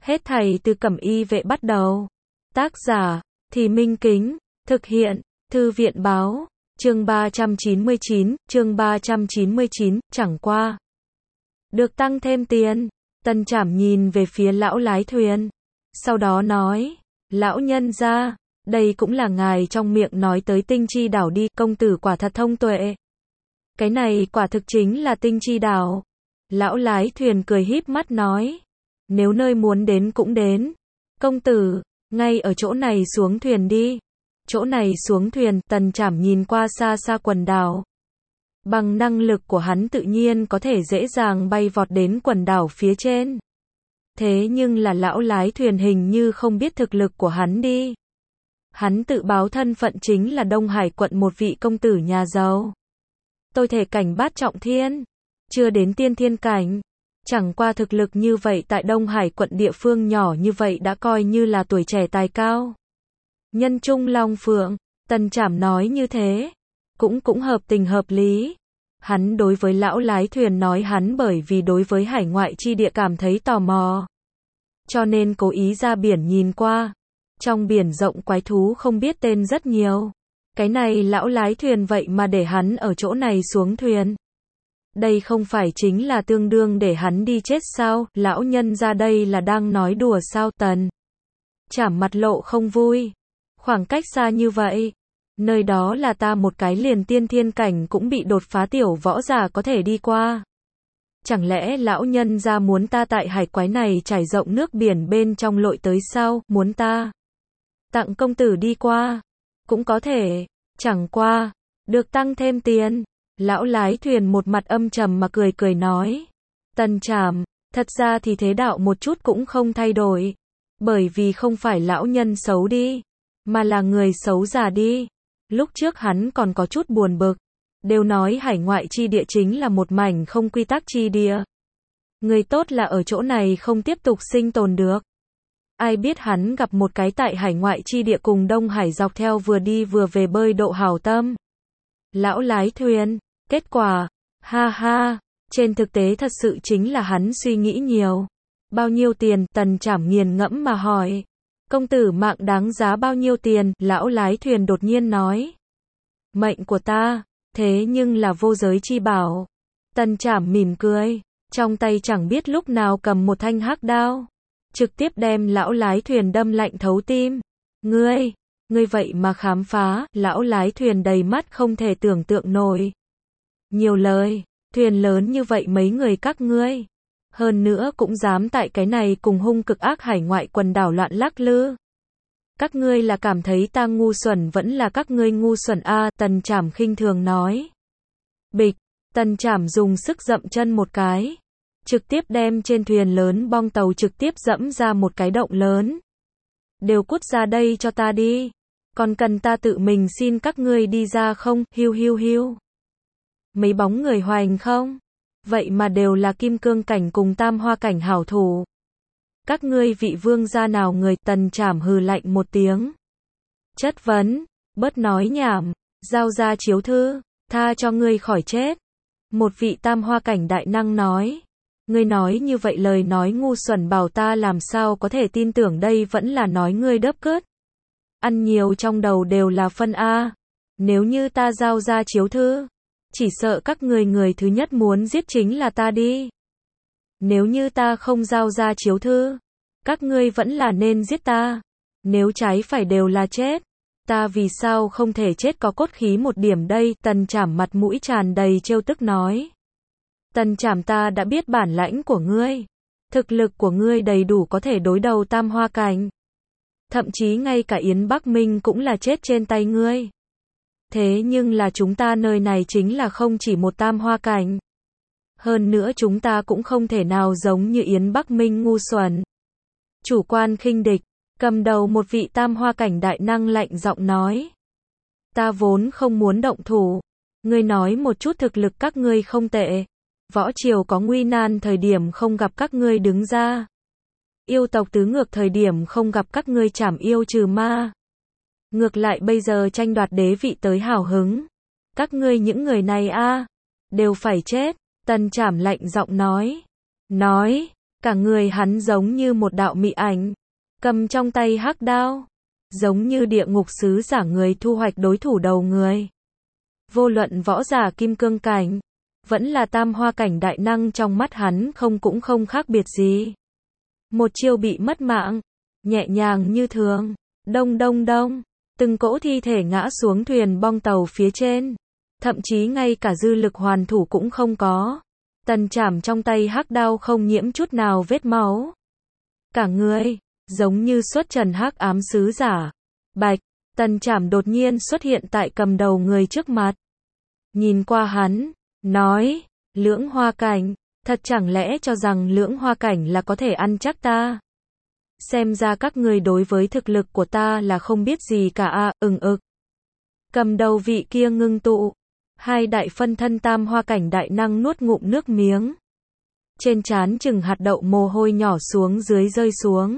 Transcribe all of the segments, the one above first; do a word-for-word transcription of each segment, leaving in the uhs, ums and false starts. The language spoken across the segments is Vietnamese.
Hết thảy từ Cẩm Y vệ bắt đầu. Tác giả, Thì Minh Kính, thực hiện, Thư viện báo, chương ba trăm chín mươi chín, chương ba trăm chín mươi chín, chẳng qua. Được tăng thêm tiền, Tần Trảm nhìn về phía lão lái thuyền. Sau đó nói, lão nhân gia, đây cũng là ngài trong miệng nói tới tinh chi đảo đi, công tử quả thật thông tuệ. Cái này quả thực chính là tinh chi đảo. Lão lái thuyền cười híp mắt nói, nếu nơi muốn đến cũng đến. Công tử, ngay ở chỗ này xuống thuyền đi. Chỗ này xuống thuyền, Tần Trảm nhìn qua xa xa quần đảo. Bằng năng lực của hắn tự nhiên có thể dễ dàng bay vọt đến quần đảo phía trên. Thế nhưng là lão lái thuyền hình như không biết thực lực của hắn đi. Hắn tự báo thân phận chính là Đông Hải quận một vị công tử nhà giàu. Tôi thể cảnh bát trọng thiên, chưa đến tiên thiên cảnh. Chẳng qua thực lực như vậy tại Đông Hải quận địa phương nhỏ như vậy đã coi như là tuổi trẻ tài cao. Nhân trung long phượng, Tần Trảm nói như thế, cũng cũng hợp tình hợp lý. Hắn đối với lão lái thuyền nói hắn bởi vì đối với hải ngoại chi địa cảm thấy tò mò. Cho nên cố ý ra biển nhìn qua. Trong biển rộng quái thú không biết tên rất nhiều. Cái này lão lái thuyền vậy mà để hắn ở chỗ này xuống thuyền. Đây không phải chính là tương đương để hắn đi chết sao? Lão nhân ra đây là đang nói đùa sao? Tần Trảm mặt lộ không vui. Khoảng cách xa như vậy, nơi đó là ta một cái liền tiên thiên cảnh cũng bị đột phá tiểu võ giả có thể đi qua. Chẳng lẽ lão nhân ra muốn ta tại hải quái này trải rộng nước biển bên trong lội tới sao? Muốn ta tặng công tử đi qua? Cũng có thể, chẳng qua, được tăng thêm tiền. Lão lái thuyền một mặt âm trầm mà cười cười nói. Tần Trảm, thật ra thì thế đạo một chút cũng không thay đổi. Bởi vì không phải lão nhân xấu đi, mà là người xấu già đi. Lúc trước hắn còn có chút buồn bực. Đều nói hải ngoại chi địa chính là một mảnh không quy tắc chi địa. Người tốt là ở chỗ này không tiếp tục sinh tồn được. Ai biết hắn gặp một cái tại hải ngoại chi địa cùng Đông Hải dọc theo vừa đi vừa về bơi độ hảo tâm. Lão lái thuyền, kết quả, ha ha, trên thực tế thật sự chính là hắn suy nghĩ nhiều. Bao nhiêu tiền? Tần Trảm nghiền ngẫm mà hỏi. Công tử mạng đáng giá bao nhiêu tiền? Lão lái thuyền đột nhiên nói. Mệnh của ta, thế nhưng là vô giới chi bảo. Tần Trảm mỉm cười, trong tay chẳng biết lúc nào cầm một thanh hắc đao, trực tiếp đem lão lái thuyền đâm lạnh thấu tim. Ngươi, ngươi vậy mà khám phá? Lão lái thuyền đầy mắt không thể tưởng tượng nổi. Nhiều lời, thuyền lớn như vậy mấy người các ngươi, hơn nữa cũng dám tại cái này cùng hung cực ác hải ngoại quần đảo loạn lắc lư. Các ngươi là cảm thấy ta ngu xuẩn vẫn là các ngươi ngu xuẩn a? À, Tần Trảm khinh thường nói. Bịch, Tần Trảm dùng sức dậm chân một cái, trực tiếp đem trên thuyền lớn bong tàu trực tiếp dẫm ra một cái động lớn. Đều cút ra đây cho ta đi. Còn cần ta tự mình xin các ngươi đi ra không? Hiu hiu hiu. Mấy bóng người hoành không? Vậy mà đều là kim cương cảnh cùng tam hoa cảnh hảo thủ. Các ngươi vị vương gia nào người? Tần Trảm hừ lạnh một tiếng. Chất vấn, bớt nói nhảm, giao ra chiếu thư, tha cho ngươi khỏi chết. Một vị tam hoa cảnh đại năng nói. Ngươi nói như vậy lời nói ngu xuẩn bảo ta làm sao có thể tin tưởng đây vẫn là nói ngươi đớp cớt. Ăn nhiều trong đầu đều là phân A. Nếu như ta giao ra chiếu thư, chỉ sợ các người người thứ nhất muốn giết chính là ta đi. Nếu như ta không giao ra chiếu thư, các ngươi vẫn là nên giết ta. Nếu trái phải đều là chết, ta vì sao không thể chết có cốt khí một điểm đây? Tần Trảm mặt mũi tràn đầy trêu tức nói. Tần Trảm, ta đã biết bản lãnh của ngươi. Thực lực của ngươi đầy đủ có thể đối đầu tam hoa cảnh. Thậm chí ngay cả Yến Bắc Minh cũng là chết trên tay ngươi. Thế nhưng là chúng ta nơi này chính là không chỉ một tam hoa cảnh. Hơn nữa chúng ta cũng không thể nào giống như Yến Bắc Minh ngu xuẩn, chủ quan khinh địch. Cầm đầu một vị tam hoa cảnh đại năng lạnh giọng nói. Ta vốn không muốn động thủ. Ngươi nói một chút thực lực các ngươi không tệ. Võ triều có nguy nan thời điểm không gặp các ngươi đứng ra. Yêu tộc tứ ngược thời điểm không gặp các ngươi trảm yêu trừ ma. Ngược lại bây giờ tranh đoạt đế vị tới hào hứng. Các ngươi những người này a, đều phải chết. Tần Trảm lạnh giọng nói. Nói, Cả người hắn giống như một đạo mị ảnh, cầm trong tay hắc đao, giống như địa ngục sứ giả người thu hoạch đối thủ đầu người. Vô luận võ giả kim cương cảnh, vẫn là tam hoa cảnh đại năng trong mắt hắn không cũng không khác biệt gì. Một chiêu bị mất mạng, nhẹ nhàng như thường, đông đông đông, từng cỗ thi thể ngã xuống thuyền bong tàu phía trên, thậm chí ngay cả dư lực hoàn thủ cũng không có. Tần Trảm trong tay hắc đao không nhiễm chút nào vết máu. Cả người, giống như xuất trần hắc ám sứ giả. Bạch, Tần Trảm đột nhiên xuất hiện tại cầm đầu người trước mặt. Nhìn qua hắn, nói, lưỡng hoa cảnh, thật chẳng lẽ cho rằng lưỡng hoa cảnh là có thể ăn chắc ta? Xem ra các người đối với thực lực của ta là không biết gì cả a, à, ừng ực. Cầm đầu vị kia ngưng tụ. Hai đại phân thân tam hoa cảnh đại năng nuốt ngụm nước miếng. Trên trán chừng hạt đậu mồ hôi nhỏ xuống dưới rơi xuống.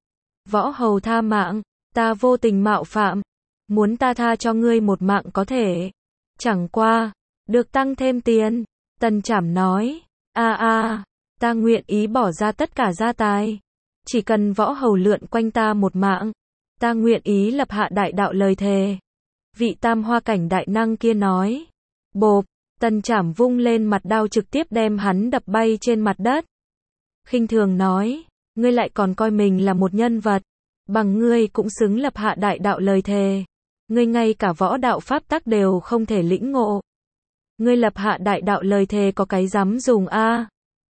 Võ hầu tha mạng, ta vô tình mạo phạm. Muốn ta tha cho ngươi một mạng có thể. Chẳng qua, được tăng thêm tiền. Tần Trảm nói, a a, ta nguyện ý bỏ ra tất cả gia tài. Chỉ cần võ hầu lượn quanh ta một mạng. Ta nguyện ý lập hạ đại đạo lời thề. Vị tam hoa cảnh đại năng kia nói. Bộp, Tần Trảm vung lên mặt đao trực tiếp đem hắn đập bay trên mặt đất. Khinh thường nói, ngươi lại còn coi mình là một nhân vật, bằng ngươi cũng xứng lập hạ đại đạo lời thề. Ngươi ngay cả võ đạo pháp tắc đều không thể lĩnh ngộ. Ngươi lập hạ đại đạo lời thề có cái dám dùng a? À?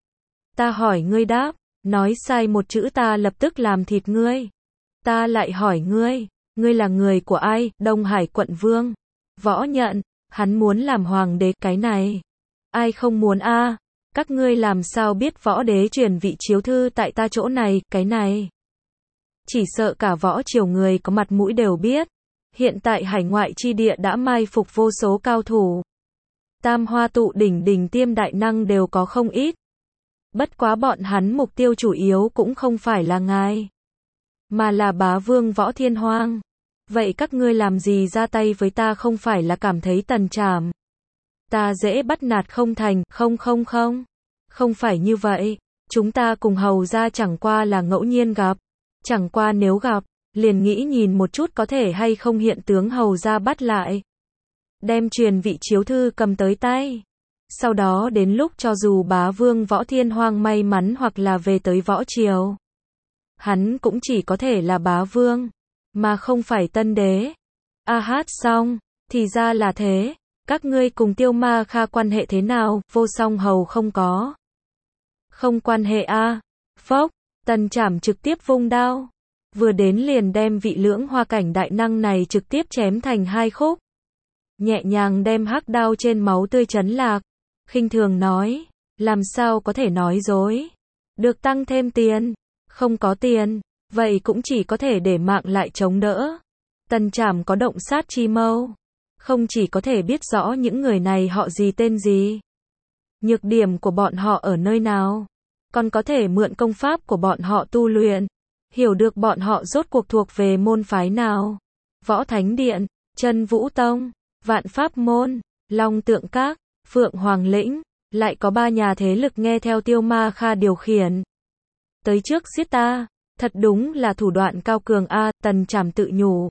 Ta hỏi ngươi đáp, nói sai một chữ ta lập tức làm thịt ngươi. Ta lại hỏi ngươi, ngươi là người của ai? Đông Hải quận vương. Võ Nhận. Hắn muốn làm hoàng đế, cái này. Ai không muốn a? À? Các ngươi làm sao biết võ đế truyền vị chiếu thư tại ta chỗ này, cái này. Chỉ sợ cả võ triều người có mặt mũi đều biết. Hiện tại hải ngoại chi địa đã mai phục vô số cao thủ. Tam hoa tụ đỉnh đỉnh tiêm đại năng đều có không ít. Bất quá bọn hắn mục tiêu chủ yếu cũng không phải là ngài, mà là bá vương Võ Thiên Hoang. Vậy các ngươi làm gì ra tay với ta không phải là cảm thấy Tần Trảm ta dễ bắt nạt không thành, không không không. Không phải như vậy, chúng ta cùng hầu ra chẳng qua là ngẫu nhiên gặp. Chẳng qua nếu gặp, liền nghĩ nhìn một chút có thể hay không hiện tướng hầu ra bắt lại. Đem truyền vị chiếu thư cầm tới tay. Sau đó đến lúc cho dù bá vương Võ Thiên Hoang may mắn hoặc là về tới võ triều, hắn cũng chỉ có thể là bá vương, mà không phải tân đế. A hát xong, thì ra là thế. Các ngươi cùng Tiêu Ma Kha quan hệ thế nào? Vô Song Hầu không có. Không quan hệ a. À. Phốc, Tần Trảm trực tiếp vung đao. Vừa đến liền đem vị lưỡng hoa cảnh đại năng này trực tiếp chém thành hai khúc. Nhẹ nhàng đem hắc đao trên máu tươi chấn lạc. Khinh thường nói, làm sao có thể nói dối. Được tăng thêm tiền. Không có tiền, vậy cũng chỉ có thể để mạng lại chống đỡ. Tần Trảm có động sát chi mâu. Không chỉ có thể biết rõ những người này họ gì tên gì, nhược điểm của bọn họ ở nơi nào, còn có thể mượn công pháp của bọn họ tu luyện, hiểu được bọn họ rốt cuộc thuộc về môn phái nào. Võ Thánh Điện, Chân Vũ Tông, Vạn Pháp Môn, Long Tượng Các, Phượng Hoàng Lĩnh, lại có ba nhà thế lực nghe theo Tiêu Ma Kha điều khiển. Tới trước giết ta, thật đúng là thủ đoạn cao cường a. Tần Trảm tự nhủ.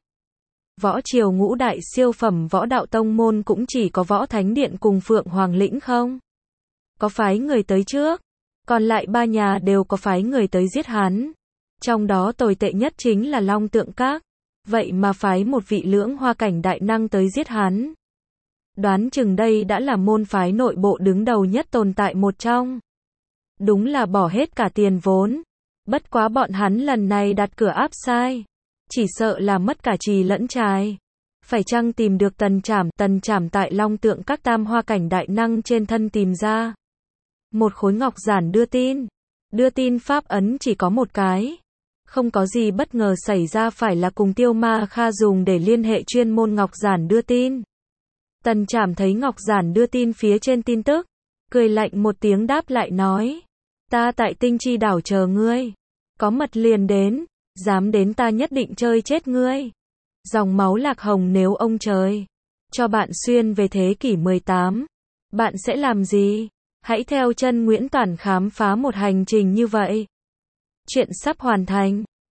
Võ triều ngũ đại siêu phẩm võ đạo tông môn cũng chỉ có Võ Thánh Điện cùng Phượng Hoàng Lĩnh không? Có phái người tới trước, còn lại ba nhà đều có phái người tới giết hắn. Trong đó tồi tệ nhất chính là Long Tượng Các, vậy mà phái một vị lưỡng hoa cảnh đại năng tới giết hắn. Đoán chừng đây đã là môn phái nội bộ đứng đầu nhất tồn tại một trong. Đúng là bỏ hết cả tiền vốn. Bất quá bọn hắn lần này đặt cửa áp sai, chỉ sợ là mất cả trì lẫn trài. Phải chăng tìm được Tần Trảm? Tần Trảm tại Long Tượng Các tam hoa cảnh đại năng trên thân tìm ra một khối ngọc giản đưa tin. Đưa tin pháp ấn chỉ có một cái. Không có gì bất ngờ xảy ra, phải là cùng Tiêu Ma Kha dùng để liên hệ chuyên môn ngọc giản đưa tin. Tần Trảm thấy ngọc giản đưa tin phía trên tin tức, cười lạnh một tiếng đáp lại nói, ta tại Tinh Chi đảo chờ ngươi, có mật liền đến, dám đến ta nhất định chơi chết ngươi. Dòng máu Lạc Hồng, nếu ông trời cho bạn xuyên về thế kỷ mười tám, bạn sẽ làm gì? Hãy theo chân Nguyễn Toản khám phá một hành trình như vậy. Chuyện sắp hoàn thành.